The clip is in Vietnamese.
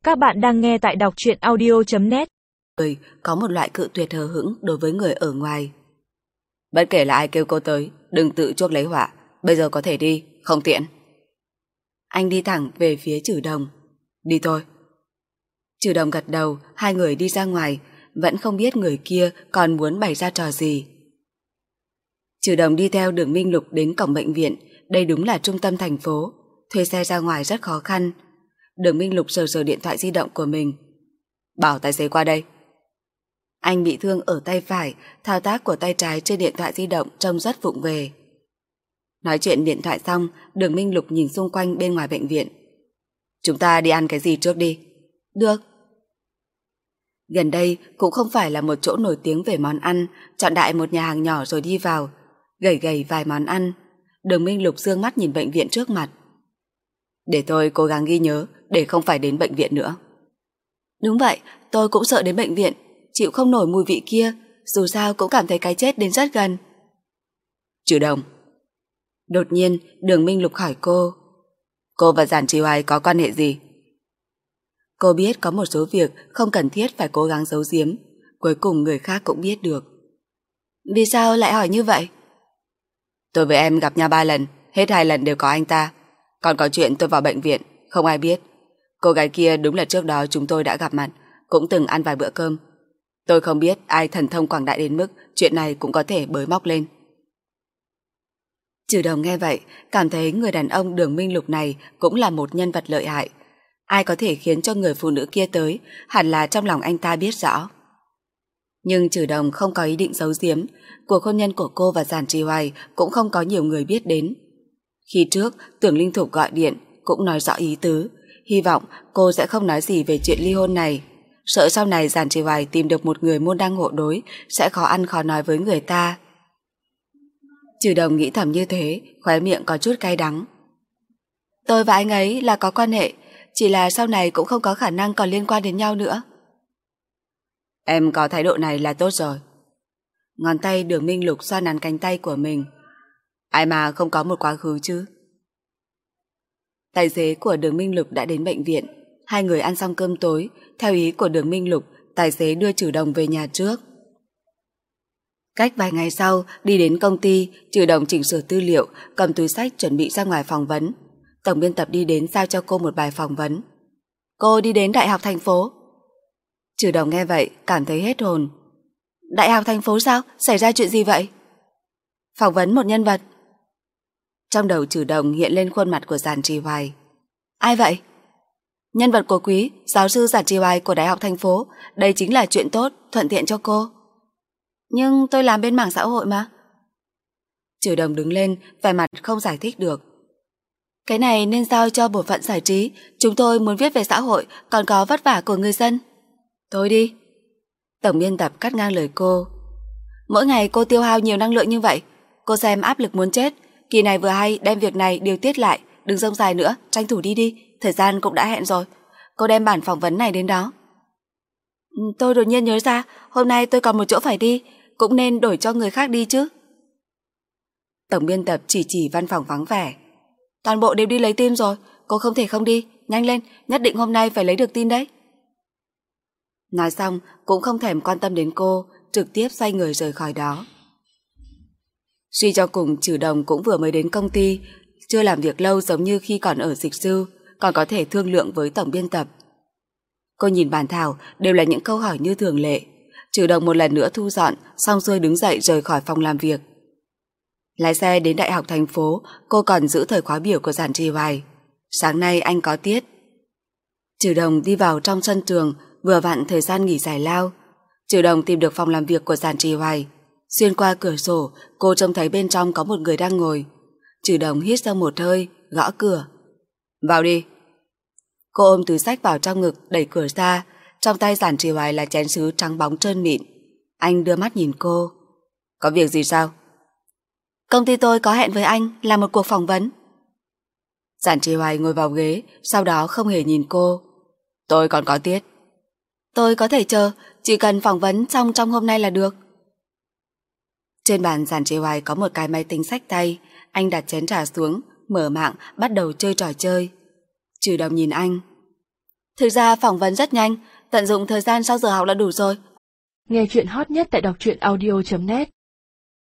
Các bạn đang nghe tại đọc truyện audio.net. Có một loại cự tuyệt hờ hững đối với người ở ngoài. Bất kể là ai kêu cô tới, đừng tự chuốc lấy họa. Bây giờ có thể đi, không tiện. Anh đi thẳng về phía Trử Đồng. Đi thôi. Trử Đồng gật đầu, hai người đi ra ngoài, vẫn không biết người kia còn muốn bày ra trò gì. Trử Đồng đi theo Đường Minh Lục đến cổng bệnh viện. Đây đúng là trung tâm thành phố, thuê xe ra ngoài rất khó khăn. Đường Minh Lục sờ điện thoại di động của mình. Bảo tài xế qua đây. Anh bị thương ở tay phải, thao tác của tay trái trên điện thoại di động trông rất vụng về. Nói chuyện điện thoại xong, Đường Minh Lục nhìn xung quanh bên ngoài bệnh viện. Chúng ta đi ăn cái gì trước đi? Được. Gần đây cũng không phải là một chỗ nổi tiếng về món ăn, chọn đại một nhà hàng nhỏ rồi đi vào, gầy vài món ăn. Đường Minh Lục dương mắt nhìn bệnh viện trước mặt. Để tôi cố gắng ghi nhớ, để không phải đến bệnh viện nữa. Đúng vậy, tôi cũng sợ đến bệnh viện, chịu không nổi mùi vị kia, dù sao cũng cảm thấy cái chết đến rất gần. Trử Đồng. Đột nhiên, Đường Minh Lục hỏi cô. Cô và Giản Trì Hoài có quan hệ gì? Cô biết có một số việc không cần thiết phải cố gắng giấu giếm, cuối cùng người khác cũng biết được. Vì sao lại hỏi như vậy? Tôi với em gặp nhau 3 lần, hết 2 lần đều có anh ta. Còn có chuyện tôi vào bệnh viện, không ai biết. Cô gái kia đúng là trước đó chúng tôi đã gặp mặt, cũng từng ăn vài bữa cơm. Tôi không biết ai thần thông quảng đại đến mức chuyện này cũng có thể bới móc lên. Trử Đồng nghe vậy, cảm thấy người đàn ông Đường Minh Lục này cũng là một nhân vật lợi hại. Ai có thể khiến cho người phụ nữ kia tới, hẳn là trong lòng anh ta biết rõ. Nhưng Trử Đồng không có ý định giấu giếm, cuộc hôn nhân của cô và Giản Trì Hoài cũng không có nhiều người biết đến. Khi trước, Tưởng Linh Thục gọi điện, cũng nói rõ ý tứ, hy vọng cô sẽ không nói gì về chuyện ly hôn này. Sợ sau này Giản Trì Hoài tìm được một người môn đăng hộ đối, sẽ khó ăn khó nói với người ta. Trử Đồng nghĩ thầm như thế, khóe miệng có chút cay đắng. Tôi và anh ấy là có quan hệ, chỉ là sau này cũng không có khả năng còn liên quan đến nhau nữa. Em có thái độ này là tốt rồi. Ngón tay Đường Minh Lục xoa nắn cánh tay của mình. Ai mà không có một quá khứ chứ. Tài xế của Đường Minh Lục đã đến bệnh viện. Hai người ăn xong cơm tối, theo ý của Đường Minh Lục, tài xế đưa Trử Đồng về nhà trước. Cách vài ngày sau, đi đến công ty, Trử Đồng chỉnh sửa tư liệu, cầm túi xách chuẩn bị ra ngoài phỏng vấn. Tổng biên tập đi đến giao cho cô một bài phỏng vấn. Cô đi đến Đại học thành phố. Trử Đồng nghe vậy, cảm thấy hết hồn. Đại học thành phố sao? Xảy ra chuyện gì vậy? Phỏng vấn một nhân vật. Trong đầu Trử Đồng hiện lên khuôn mặt của Giản Trì Hoài. Ai vậy? Nhân vật của quý, giáo sư Giản Trì Hoài của Đại học thành phố. Đây chính là chuyện tốt, thuận tiện cho cô. Nhưng tôi làm bên mảng xã hội mà. Trử Đồng đứng lên, vẻ mặt không giải thích được. Cái này nên giao cho bộ phận giải trí. Chúng tôi muốn viết về xã hội, còn có vất vả của người dân. Thôi đi. Tổng biên tập cắt ngang lời cô. Mỗi ngày cô tiêu hao nhiều năng lượng như vậy, cô xem áp lực muốn chết. Kỳ này vừa hay đem việc này điều tiết lại, đừng rông dài nữa, tranh thủ đi, thời gian cũng đã hẹn rồi. Cô đem bản phỏng vấn này đến đó. Tôi đột nhiên nhớ ra, hôm nay tôi còn một chỗ phải đi, cũng nên đổi cho người khác đi chứ. Tổng biên tập chỉ văn phòng vắng vẻ. Toàn bộ đều đi lấy tin rồi, cô không thể không đi, nhanh lên, nhất định hôm nay phải lấy được tin đấy. Nói xong cũng không thèm quan tâm đến cô, trực tiếp xoay người rời khỏi đó. Suy cho cùng Trử Đồng cũng vừa mới đến công ty, chưa làm việc lâu giống như khi còn ở dịch sư, còn có thể thương lượng với tổng biên tập. Cô nhìn bản thảo đều là những câu hỏi như thường lệ. Trử Đồng một lần nữa thu dọn, xong xuôi đứng dậy rời khỏi phòng làm việc. Lái xe đến Đại học thành phố, cô còn giữ thời khóa biểu của Giản Trì Hoài. Sáng nay anh có tiết. Trử Đồng đi vào trong sân trường, vừa vặn thời gian nghỉ giải lao. Trử Đồng tìm được phòng làm việc của Giản Trì Hoài. Xuyên qua cửa sổ, cô trông thấy bên trong có một người đang ngồi. Trử Đồng hít sâu một hơi, gõ cửa. Vào đi. Cô ôm túi xách vào trong ngực, đẩy cửa ra. Trong tay Giản Trì Hoài là chén sứ trắng bóng trơn mịn. Anh đưa mắt nhìn cô. Có việc gì sao? Công ty tôi có hẹn với anh là một cuộc phỏng vấn. Giản Trì Hoài ngồi vào ghế, sau đó không hề nhìn cô. Tôi còn có tiết. Tôi có thể chờ, chỉ cần phỏng vấn xong trong hôm nay là được. Trên bàn Giản Trì Hoài có một cái máy tính xách tay. Anh đặt chén trà xuống, mở mạng, bắt đầu chơi trò chơi. Trừ Đồng nhìn anh. Thực ra phỏng vấn rất nhanh, tận dụng thời gian sau giờ học là đủ rồi. Nghe chuyện hot nhất tại đọc truyện audio.net